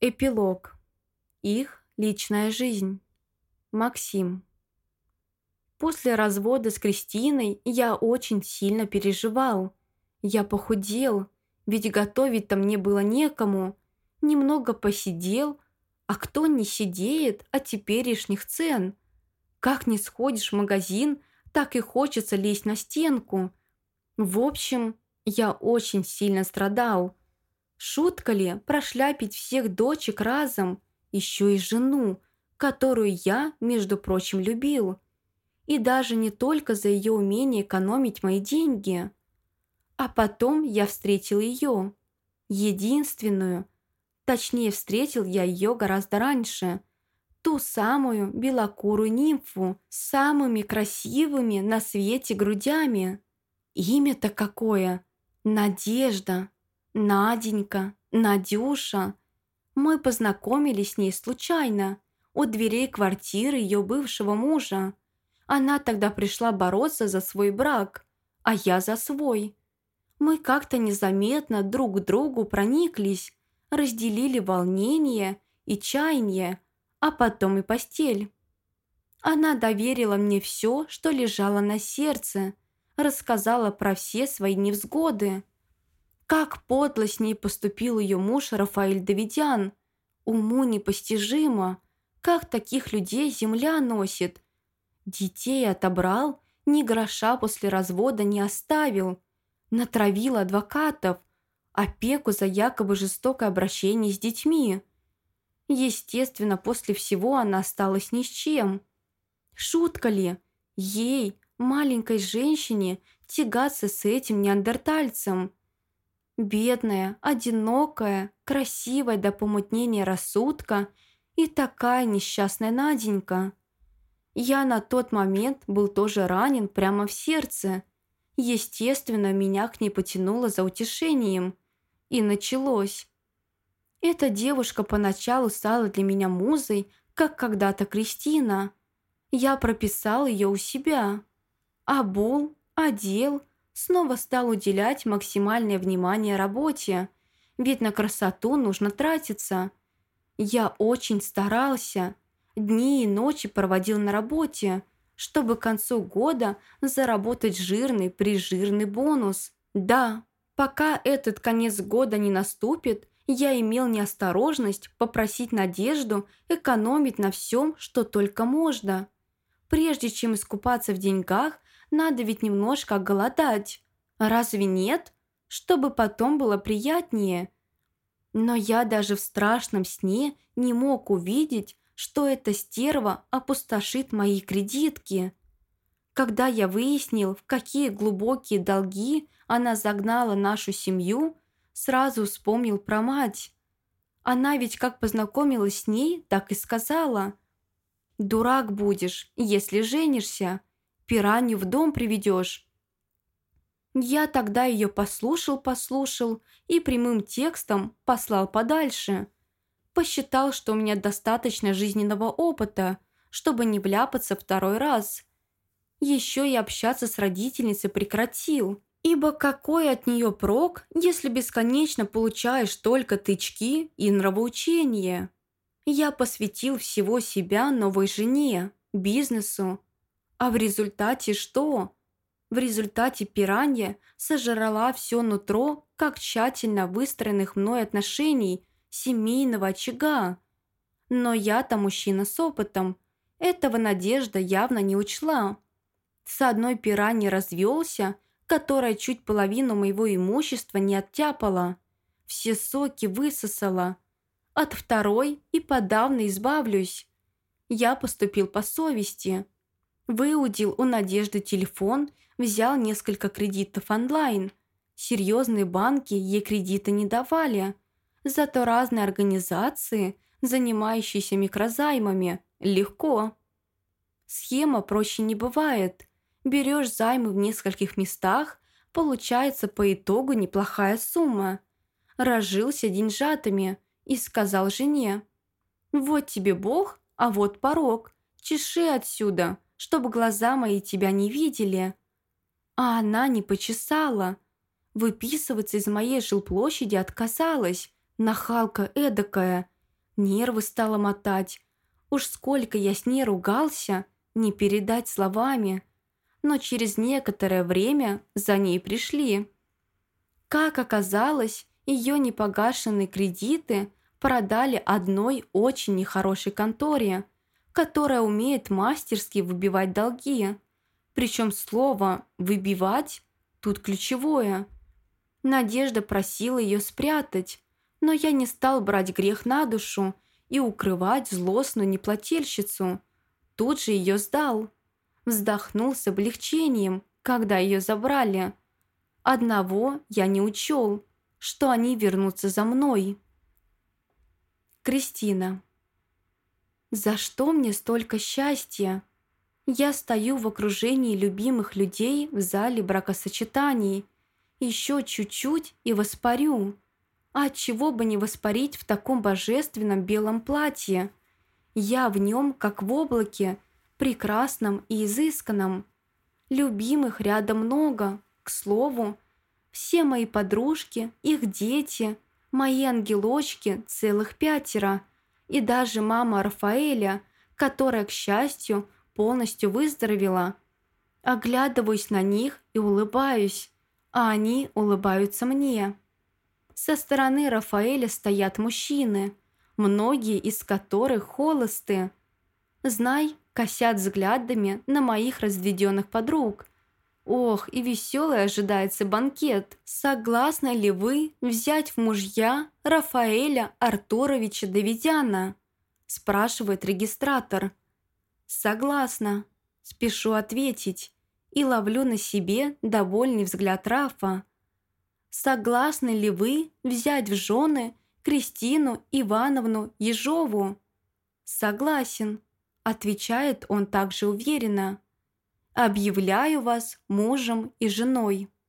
Эпилог. Их личная жизнь. Максим. После развода с Кристиной я очень сильно переживал. Я похудел, ведь готовить-то мне было некому. Немного посидел, а кто не сидеет от теперешних цен? Как не сходишь в магазин, так и хочется лезть на стенку. В общем, я очень сильно страдал. Шутка ли прошляпить всех дочек разом, еще и жену, которую я, между прочим, любил. И даже не только за ее умение экономить мои деньги. А потом я встретил ее. Единственную. Точнее, встретил я ее гораздо раньше. Ту самую белокурую нимфу с самыми красивыми на свете грудями. Имя-то какое? Надежда. Наденька, Надюша. Мы познакомились с ней случайно, у дверей квартиры ее бывшего мужа. Она тогда пришла бороться за свой брак, а я за свой. Мы как-то незаметно друг к другу прониклись, разделили волнение и чаяние, а потом и постель. Она доверила мне все, что лежало на сердце, рассказала про все свои невзгоды. Как подло с ней поступил ее муж Рафаэль Давидян. Уму непостижимо, как таких людей земля носит. Детей отобрал, ни гроша после развода не оставил. Натравил адвокатов, опеку за якобы жестокое обращение с детьми. Естественно, после всего она осталась ни с чем. Шутка ли? Ей, маленькой женщине, тягаться с этим неандертальцем? Бедная, одинокая, красивая до помутнения рассудка и такая несчастная Наденька. Я на тот момент был тоже ранен прямо в сердце. Естественно, меня к ней потянуло за утешением. И началось. Эта девушка поначалу стала для меня музой, как когда-то Кристина. Я прописал ее у себя. Обул, одел, снова стал уделять максимальное внимание работе, ведь на красоту нужно тратиться. Я очень старался, дни и ночи проводил на работе, чтобы к концу года заработать жирный-прижирный бонус. Да, пока этот конец года не наступит, я имел неосторожность попросить Надежду экономить на всем, что только можно. Прежде чем искупаться в деньгах, надо ведь немножко голодать. Разве нет? Чтобы потом было приятнее. Но я даже в страшном сне не мог увидеть, что эта стерва опустошит мои кредитки. Когда я выяснил, в какие глубокие долги она загнала нашу семью, сразу вспомнил про мать. Она ведь как познакомилась с ней, так и сказала: «Дурак будешь, если женишься, пиранью в дом приведешь». Я тогда ее послушал и прямым текстом послал подальше. Посчитал, что у меня достаточно жизненного опыта, чтобы не вляпаться второй раз. Еще и общаться с родительницей прекратил, ибо какой от нее прок, если бесконечно получаешь только тычки и нравоучения? Я посвятил всего себя новой жене, бизнесу. А в результате что? В результате пиранья сожрала все нутро как тщательно выстроенных мной отношений семейного очага. Но я-то мужчина с опытом. Этого Надежда явно не учла. С одной пираньей развелся, которая чуть половину моего имущества не оттяпала. Все соки высосала. От второй и подавно избавлюсь. Я поступил по совести. Выудил у Надежды телефон, взял несколько кредитов онлайн. Серьезные банки ей кредиты не давали. Зато разные организации, занимающиеся микрозаймами, легко. Схема проще не бывает. Берешь займы в нескольких местах, получается по итогу неплохая сумма. Разжился деньжатами и сказал жене: «Вот тебе Бог, а вот порог. Чеши отсюда, чтобы глаза мои тебя не видели». А она не почесала. Выписываться из моей жилплощади отказалась, нахалка эдакая. Нервы стало мотать. Уж сколько я с ней ругался, не передать словами. Но через некоторое время за ней пришли. Как оказалось, ее непогашенные кредиты продали одной очень нехорошей конторе, которая умеет мастерски выбивать долги. Причем слово «выбивать» тут ключевое. Надежда просила ее спрятать, но я не стал брать грех на душу и укрывать злостную неплательщицу. Тут же ее сдал. Вздохнул с облегчением, когда ее забрали. Одного я не учел, что они вернутся за мной. Кристина. За что мне столько счастья? Я стою в окружении любимых людей в зале бракосочетаний. Еще чуть-чуть и воспарю. А отчего бы не воспарить в таком божественном белом платье? Я в нем, как в облаке, прекрасном и изысканном. Любимых рядом много, к слову. Все мои подружки, их дети, мои ангелочки целых 5. И даже мама Рафаэля, которая, к счастью, полностью выздоровела. Оглядываюсь на них и улыбаюсь, а они улыбаются мне. Со стороны Рафаэля стоят мужчины, многие из которых холосты. Знай, косят взглядами на моих разведенных подруг. Ох, и веселый ожидается банкет. Согласны ли вы взять в мужья Рафаэля Артуровича Давидяна? Спрашивает регистратор. Согласна. Спешу ответить и ловлю на себе довольный взгляд Рафа. Согласны ли вы взять в жены Кристину Ивановну Ежову? Согласен, отвечает он также уверенно. Объявляю вас мужем и женой.